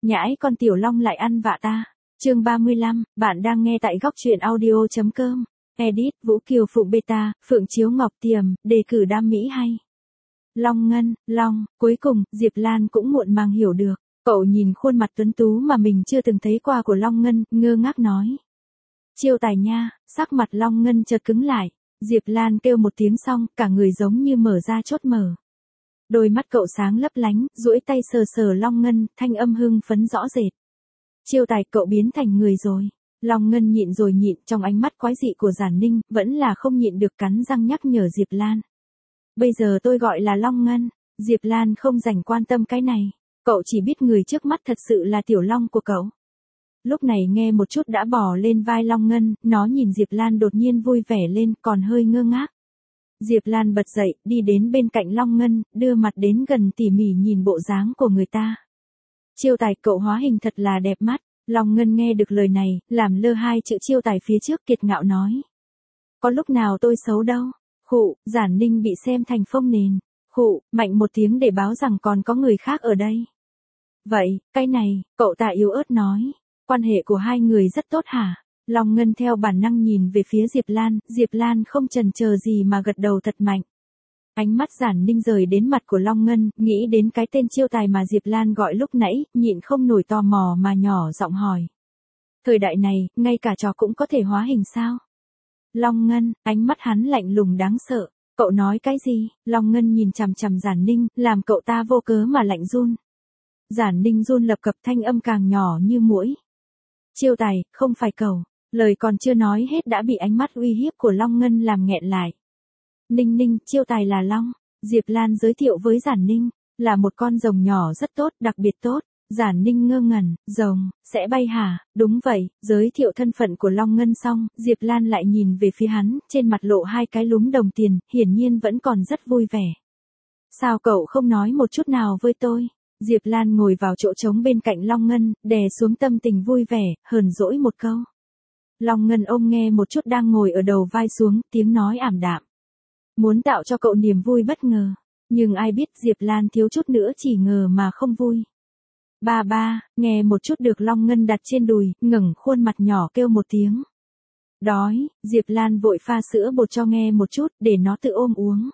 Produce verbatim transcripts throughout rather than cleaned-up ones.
Nhãi con tiểu long lại ăn vạ ta. Chương ba mươi lăm, bạn đang nghe tại góc truyện audio.com. Edit, Vũ Kiều Phụng Beta, Phượng Chiếu Ngọc Tiềm, đề cử đam mỹ hay. Long Ngân, Long, cuối cùng, Diệp Lan cũng muộn màng hiểu được. Cậu nhìn khuôn mặt tuấn tú mà mình chưa từng thấy qua của Long Ngân, ngơ ngác nói. Chiêu tài nha, sắc mặt Long Ngân chợt cứng lại. Diệp Lan kêu một tiếng xong, cả người giống như mở ra chốt mở. Đôi mắt cậu sáng lấp lánh, duỗi tay sờ sờ Long Ngân, thanh âm hưng phấn rõ rệt. Chiêu tài, cậu biến thành người rồi. Long Ngân nhịn rồi nhịn, trong ánh mắt quái dị của Giản Ninh, vẫn là không nhịn được cắn răng nhắc nhở Diệp Lan. Bây giờ tôi gọi là Long Ngân. Diệp Lan không dành quan tâm cái này. Cậu chỉ biết người trước mắt thật sự là Tiểu Long của cậu. Lúc này nghe một chút đã bò lên vai Long Ngân, nó nhìn Diệp Lan đột nhiên vui vẻ lên, còn hơi ngơ ngác. Diệp Lan bật dậy, đi đến bên cạnh Long Ngân, đưa mặt đến gần tỉ mỉ nhìn bộ dáng của người ta. Chiêu tài, cậu hóa hình thật là đẹp mắt. Long Ngân nghe được lời này, làm lơ hai chữ chiêu tài phía trước, kiệt ngạo nói. Có lúc nào tôi xấu đâu. Khụ, Giản Ninh bị xem thành phông nền. Khụ, mạnh một tiếng để báo rằng còn có người khác ở đây. Vậy, cái này, cậu ta yếu ớt nói. Quan hệ của hai người rất tốt hả? Long Ngân theo bản năng nhìn về phía Diệp Lan, Diệp Lan không chần chờ gì mà gật đầu thật mạnh. Ánh mắt Giản Ninh rời đến mặt của Long Ngân, nghĩ đến cái tên chiêu tài mà Diệp Lan gọi lúc nãy, nhịn không nổi tò mò mà nhỏ giọng hỏi. Thời đại này, ngay cả chó cũng có thể hóa hình sao? Long Ngân, ánh mắt hắn lạnh lùng đáng sợ. Cậu nói cái gì? Long Ngân nhìn chằm chằm Giản Ninh, làm cậu ta vô cớ mà lạnh run. Giản Ninh run lập cập, thanh âm càng nhỏ như muỗi. Chiêu tài, không phải cậu. Lời còn chưa nói hết đã bị ánh mắt uy hiếp của Long Ngân làm nghẹn lại. Ninh Ninh, chiêu tài là Long. Diệp Lan giới thiệu với Giản Ninh, là một con rồng nhỏ rất tốt, đặc biệt tốt. Giản Ninh ngơ ngẩn, rồng, sẽ bay hả? Đúng vậy, giới thiệu thân phận của Long Ngân xong, Diệp Lan lại nhìn về phía hắn, trên mặt lộ hai cái lúm đồng tiền, hiển nhiên vẫn còn rất vui vẻ. Sao cậu không nói một chút nào với tôi? Diệp Lan ngồi vào chỗ trống bên cạnh Long Ngân, đè xuống tâm tình vui vẻ, hờn dỗi một câu. Long Ngân ôm nghe một chút đang ngồi ở đầu vai xuống, tiếng nói ảm đạm. Muốn tạo cho cậu niềm vui bất ngờ. Nhưng ai biết Diệp Lan thiếu chút nữa chỉ ngờ mà không vui. Ba ba, nghe một chút được Long Ngân đặt trên đùi, ngẩng khuôn mặt nhỏ kêu một tiếng. Đói, Diệp Lan vội pha sữa bột cho nghe một chút, để nó tự ôm uống.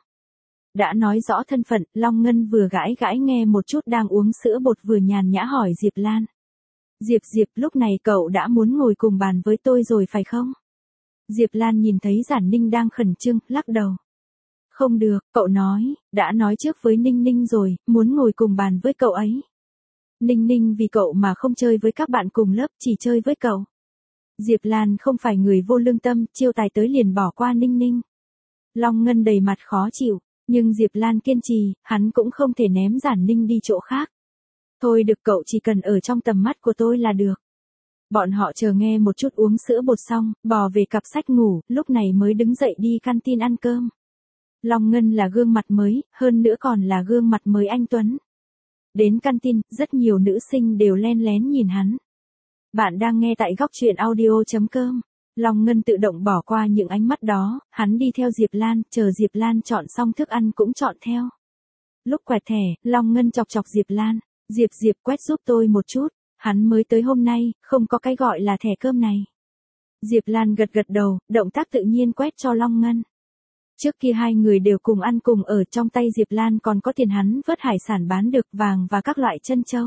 Đã nói rõ thân phận, Long Ngân vừa gãi gãi nghe một chút đang uống sữa bột vừa nhàn nhã hỏi Diệp Lan. Diệp Diệp, lúc này cậu đã muốn ngồi cùng bàn với tôi rồi phải không? Diệp Lan nhìn thấy Giản Ninh đang khẩn trương, lắc đầu. Không được, cậu nói, đã nói trước với Ninh Ninh rồi, muốn ngồi cùng bàn với cậu ấy. Ninh Ninh vì cậu mà không chơi với các bạn cùng lớp, chỉ chơi với cậu. Diệp Lan không phải người vô lương tâm, chiêu tài tới liền bỏ qua Ninh Ninh. Long Ngân đầy mặt khó chịu, nhưng Diệp Lan kiên trì, hắn cũng không thể ném Giản Ninh đi chỗ khác. Thôi được, cậu chỉ cần ở trong tầm mắt của tôi là được. Bọn họ chờ nghe một chút uống sữa bột xong, bò về cặp sách ngủ, lúc này mới đứng dậy đi canteen ăn cơm. Long Ngân là gương mặt mới, hơn nữa còn là gương mặt mới anh Tuấn. Đến canteen, rất nhiều nữ sinh đều len lén nhìn hắn. Bạn đang nghe tại góc truyện audio.com. Long Ngân tự động bỏ qua những ánh mắt đó, hắn đi theo Diệp Lan, chờ Diệp Lan chọn xong thức ăn cũng chọn theo. Lúc quẹt thẻ, Long Ngân chọc chọc Diệp Lan. Diệp Diệp quét giúp tôi một chút, hắn mới tới hôm nay, không có cái gọi là thẻ cơm này. Diệp Lan gật gật đầu, động tác tự nhiên quét cho Long Ngân. Trước kia hai người đều cùng ăn cùng ở, trong tay Diệp Lan còn có tiền hắn vớt hải sản bán được, vàng và các loại trân châu.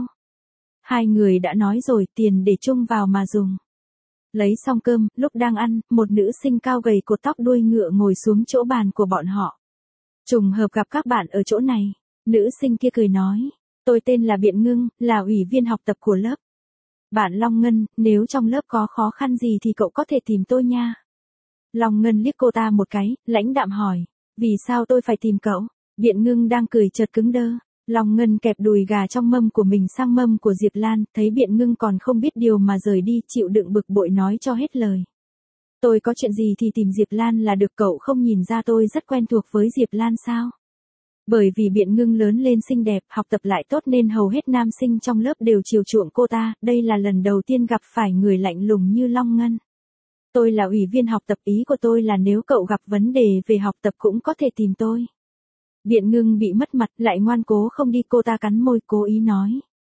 Hai người đã nói rồi, tiền để chung vào mà dùng. Lấy xong cơm, lúc đang ăn, một nữ sinh cao gầy cột tóc đuôi ngựa ngồi xuống chỗ bàn của bọn họ. Trùng hợp gặp các bạn ở chỗ này. Nữ sinh kia cười nói. Tôi tên là Biện Ngưng, là ủy viên học tập của lớp. Bạn Long Ngân, nếu trong lớp có khó khăn gì thì cậu có thể tìm tôi nha. Long Ngân liếc cô ta một cái, lãnh đạm hỏi. Vì sao tôi phải tìm cậu? Biện Ngưng đang cười chợt cứng đơ. Long Ngân kẹp đùi gà trong mâm của mình sang mâm của Diệp Lan, thấy Biện Ngưng còn không biết điều mà rời đi, chịu đựng bực bội nói cho hết lời. Tôi có chuyện gì thì tìm Diệp Lan là được, cậu không nhìn ra tôi rất quen thuộc với Diệp Lan sao? Bởi vì Biện Ngưng lớn lên xinh đẹp, học tập lại tốt nên hầu hết nam sinh trong lớp đều chiều chuộng cô ta, đây là lần đầu tiên gặp phải người lạnh lùng như Long Ngân. Tôi là ủy viên học tập, ý của tôi là nếu cậu gặp vấn đề về học tập cũng có thể tìm tôi. Biện Ngưng bị mất mặt, lại ngoan cố không đi, cô ta cắn môi cố ý nói.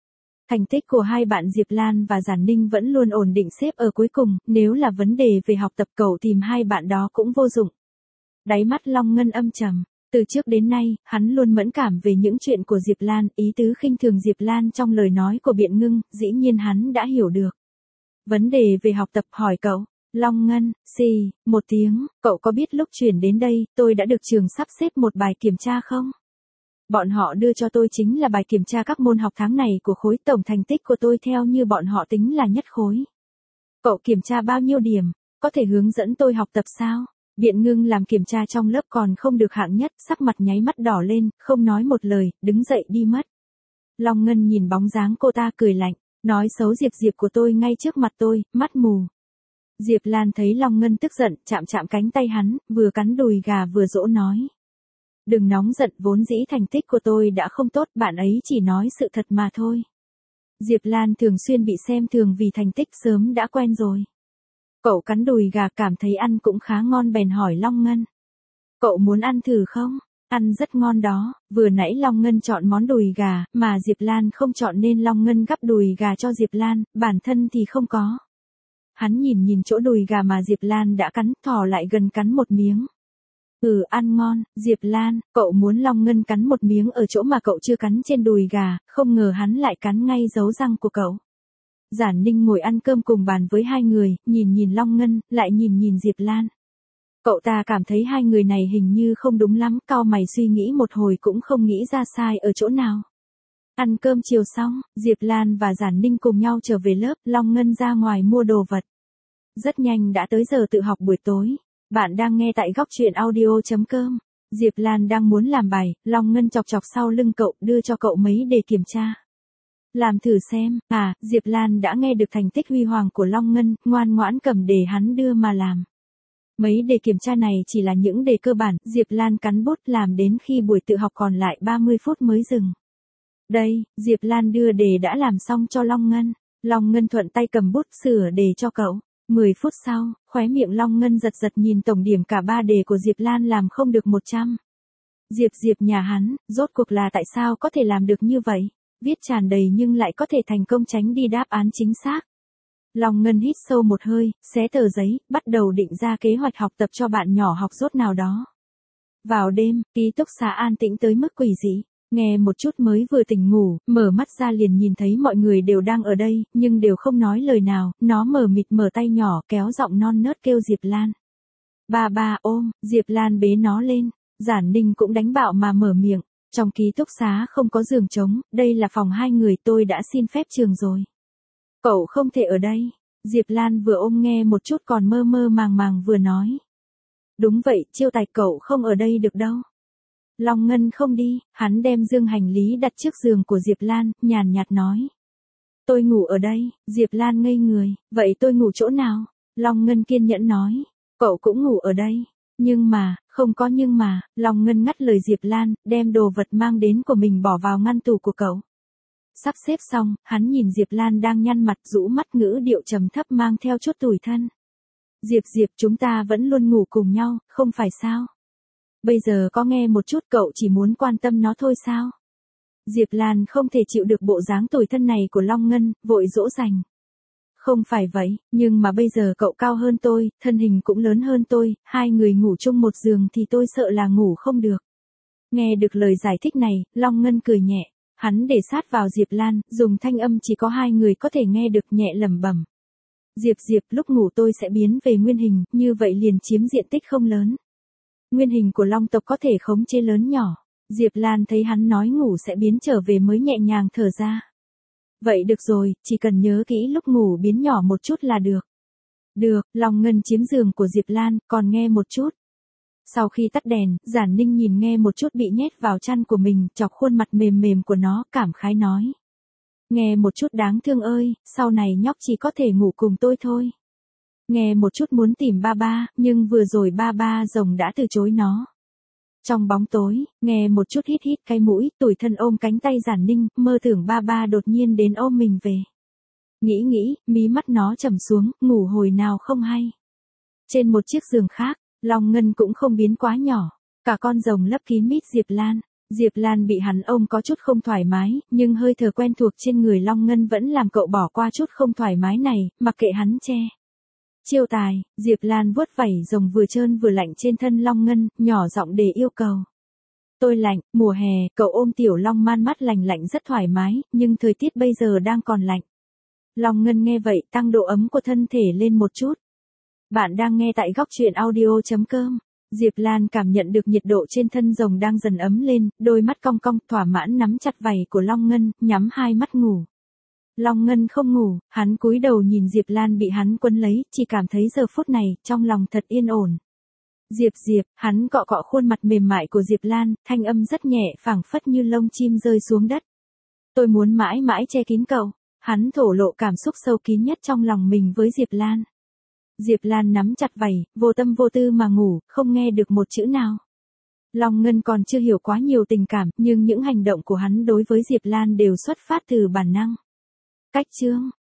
Thành tích của hai bạn Diệp Lan và Giản Ninh vẫn luôn ổn định xếp ở cuối cùng, nếu là vấn đề về học tập cậu tìm hai bạn đó cũng vô dụng. Đáy mắt Long Ngân âm trầm, từ trước đến nay, hắn luôn mẫn cảm về những chuyện của Diệp Lan, ý tứ khinh thường Diệp Lan trong lời nói của Biện Ngưng, dĩ nhiên hắn đã hiểu được. Vấn đề về học tập hỏi cậu, Long Ngân, xì, một tiếng, cậu có biết lúc chuyển đến đây, tôi đã được trường sắp xếp một bài kiểm tra không? Bọn họ đưa cho tôi chính là bài kiểm tra các môn học tháng này của khối, tổng thành tích của tôi theo như bọn họ tính là nhất khối. Cậu kiểm tra bao nhiêu điểm, có thể hướng dẫn tôi học tập sao? Biện Ngưng làm kiểm tra trong lớp còn không được hạng nhất, sắc mặt nháy mắt đỏ lên, không nói một lời, đứng dậy đi mất. Long Ngân nhìn bóng dáng cô ta cười lạnh, nói xấu Diệp Diệp của tôi ngay trước mặt tôi, mắt mù. Diệp Lan thấy Long Ngân tức giận, chạm chạm cánh tay hắn, vừa cắn đùi gà vừa dỗ nói. Đừng nóng giận, vốn dĩ thành tích của tôi đã không tốt, bạn ấy chỉ nói sự thật mà thôi. Diệp Lan thường xuyên bị xem thường vì thành tích sớm đã quen rồi. Cậu cắn đùi gà cảm thấy ăn cũng khá ngon bèn hỏi Long Ngân. Cậu muốn ăn thử không? Ăn rất ngon đó, vừa nãy Long Ngân chọn món đùi gà, mà Diệp Lan không chọn nên Long Ngân gắp đùi gà cho Diệp Lan, bản thân thì không có. Hắn nhìn nhìn chỗ đùi gà mà Diệp Lan đã cắn, thò lại gần cắn một miếng. Ừ, ăn ngon, Diệp Lan, cậu muốn Long Ngân cắn một miếng ở chỗ mà cậu chưa cắn trên đùi gà, không ngờ hắn lại cắn ngay dấu răng của cậu. Giản Ninh ngồi ăn cơm cùng bàn với hai người, nhìn nhìn Long Ngân, lại nhìn nhìn Diệp Lan. Cậu ta cảm thấy hai người này hình như không đúng lắm, cau mày suy nghĩ một hồi cũng không nghĩ ra sai ở chỗ nào. Ăn cơm chiều xong, Diệp Lan và Giản Ninh cùng nhau trở về lớp, Long Ngân ra ngoài mua đồ vật. Rất nhanh đã tới giờ tự học buổi tối. Bạn đang nghe tại góc truyện audio chấm com. Diệp Lan đang muốn làm bài, Long Ngân chọc chọc sau lưng cậu, đưa cho cậu mấy đề kiểm tra. Làm thử xem, à, Diệp Lan đã nghe được thành tích huy hoàng của Long Ngân, ngoan ngoãn cầm đề hắn đưa mà làm. Mấy đề kiểm tra này chỉ là những đề cơ bản, Diệp Lan cắn bút làm đến khi buổi tự học còn lại ba mươi phút mới dừng. Đây, Diệp Lan đưa đề đã làm xong cho Long Ngân. Long Ngân thuận tay cầm bút sửa đề cho cậu. mười phút sau, khóe miệng Long Ngân giật giật nhìn tổng điểm cả ba đề của Diệp Lan làm không được một trăm. Diệp Diệp nhà hắn, rốt cuộc là tại sao có thể làm được như vậy? Viết tràn đầy nhưng lại có thể thành công tránh đi đáp án chính xác. Long Ngân hít sâu một hơi, xé tờ giấy, bắt đầu định ra kế hoạch học tập cho bạn nhỏ học dốt nào đó. Vào đêm, ký túc xá an tĩnh tới mức quỷ dị. Nghe một chút mới vừa tỉnh ngủ, mở mắt ra liền nhìn thấy mọi người đều đang ở đây, nhưng đều không nói lời nào, nó mờ mịt mở tay nhỏ kéo giọng non nớt kêu Diệp Lan. Ba ba ôm, Diệp Lan bế nó lên, Giản Ninh cũng đánh bạo mà mở miệng, trong ký túc xá không có giường trống, đây là phòng hai người tôi đã xin phép trường rồi. Cậu không thể ở đây, Diệp Lan vừa ôm nghe một chút còn mơ mơ màng màng vừa nói. Đúng vậy, Chiêu Tài cậu không ở đây được đâu. Long Ngân không đi, hắn đem dương hành lý đặt trước giường của Diệp Lan, nhàn nhạt nói. Tôi ngủ ở đây, Diệp Lan ngây người, vậy tôi ngủ chỗ nào? Long Ngân kiên nhẫn nói, cậu cũng ngủ ở đây. Nhưng mà, không có nhưng mà, Long Ngân ngắt lời Diệp Lan, đem đồ vật mang đến của mình bỏ vào ngăn tủ của cậu. Sắp xếp xong, hắn nhìn Diệp Lan đang nhăn mặt rũ mắt ngữ điệu trầm thấp mang theo chút tủi thân. Diệp Diệp chúng ta vẫn luôn ngủ cùng nhau, không phải sao? Bây giờ có nghe một chút cậu chỉ muốn quan tâm nó thôi sao? Diệp Lan không thể chịu được bộ dáng tủi thân này của Long Ngân, vội dỗ dành. Không phải vậy, nhưng mà bây giờ cậu cao hơn tôi, thân hình cũng lớn hơn tôi, hai người ngủ chung một giường thì tôi sợ là ngủ không được. Nghe được lời giải thích này, Long Ngân cười nhẹ, hắn để sát vào Diệp Lan, dùng thanh âm chỉ có hai người có thể nghe được nhẹ lẩm bẩm. Diệp Diệp lúc ngủ tôi sẽ biến về nguyên hình, như vậy liền chiếm diện tích không lớn. Nguyên hình của long tộc có thể khống chế lớn nhỏ. Diệp Lan thấy hắn nói ngủ sẽ biến trở về mới nhẹ nhàng thở ra. Vậy được rồi, chỉ cần nhớ kỹ lúc ngủ biến nhỏ một chút là được. Được, Long Ngân chiếm giường của Diệp Lan, còn nghe một chút. Sau khi tắt đèn, Giản Ninh nhìn nghe một chút bị nhét vào chăn của mình, chọc khuôn mặt mềm mềm của nó, cảm khái nói. Nghe một chút đáng thương ơi, sau này nhóc chỉ có thể ngủ cùng tôi thôi. Nghe một chút muốn tìm ba ba, nhưng vừa rồi ba ba rồng đã từ chối nó. Trong bóng tối, nghe một chút hít hít cái mũi, tủi thân ôm cánh tay Giản Ninh, mơ tưởng ba ba đột nhiên đến ôm mình về. Nghĩ nghĩ, mí mắt nó trầm xuống, ngủ hồi nào không hay. Trên một chiếc giường khác, Long Ngân cũng không biến quá nhỏ, cả con rồng lấp kín mít Diệp Lan. Diệp Lan bị hắn ôm có chút không thoải mái, nhưng hơi thở quen thuộc trên người Long Ngân vẫn làm cậu bỏ qua chút không thoải mái này, mặc kệ hắn che. Chiêu tài, Diệp Lan vuốt vảy rồng vừa trơn vừa lạnh trên thân Long Ngân, nhỏ giọng để yêu cầu. Tôi lạnh, mùa hè, cậu ôm tiểu Long man mắt lành lạnh rất thoải mái, nhưng thời tiết bây giờ đang còn lạnh. Long Ngân nghe vậy tăng độ ấm của thân thể lên một chút. Bạn đang nghe tại góc truyện audio chấm com. Diệp Lan cảm nhận được nhiệt độ trên thân rồng đang dần ấm lên, đôi mắt cong cong, thỏa mãn nắm chặt vảy của Long Ngân, nhắm hai mắt ngủ. Long Ngân không ngủ, hắn cúi đầu nhìn Diệp Lan bị hắn quấn lấy, chỉ cảm thấy giờ phút này, trong lòng thật yên ổn. Diệp Diệp, hắn cọ cọ khuôn mặt mềm mại của Diệp Lan, thanh âm rất nhẹ, phảng phất như lông chim rơi xuống đất. Tôi muốn mãi mãi che kín cậu. Hắn thổ lộ cảm xúc sâu kín nhất trong lòng mình với Diệp Lan. Diệp Lan nắm chặt vảy, vô tâm vô tư mà ngủ, không nghe được một chữ nào. Long Ngân còn chưa hiểu quá nhiều tình cảm, nhưng những hành động của hắn đối với Diệp Lan đều xuất phát từ bản năng. Cách chương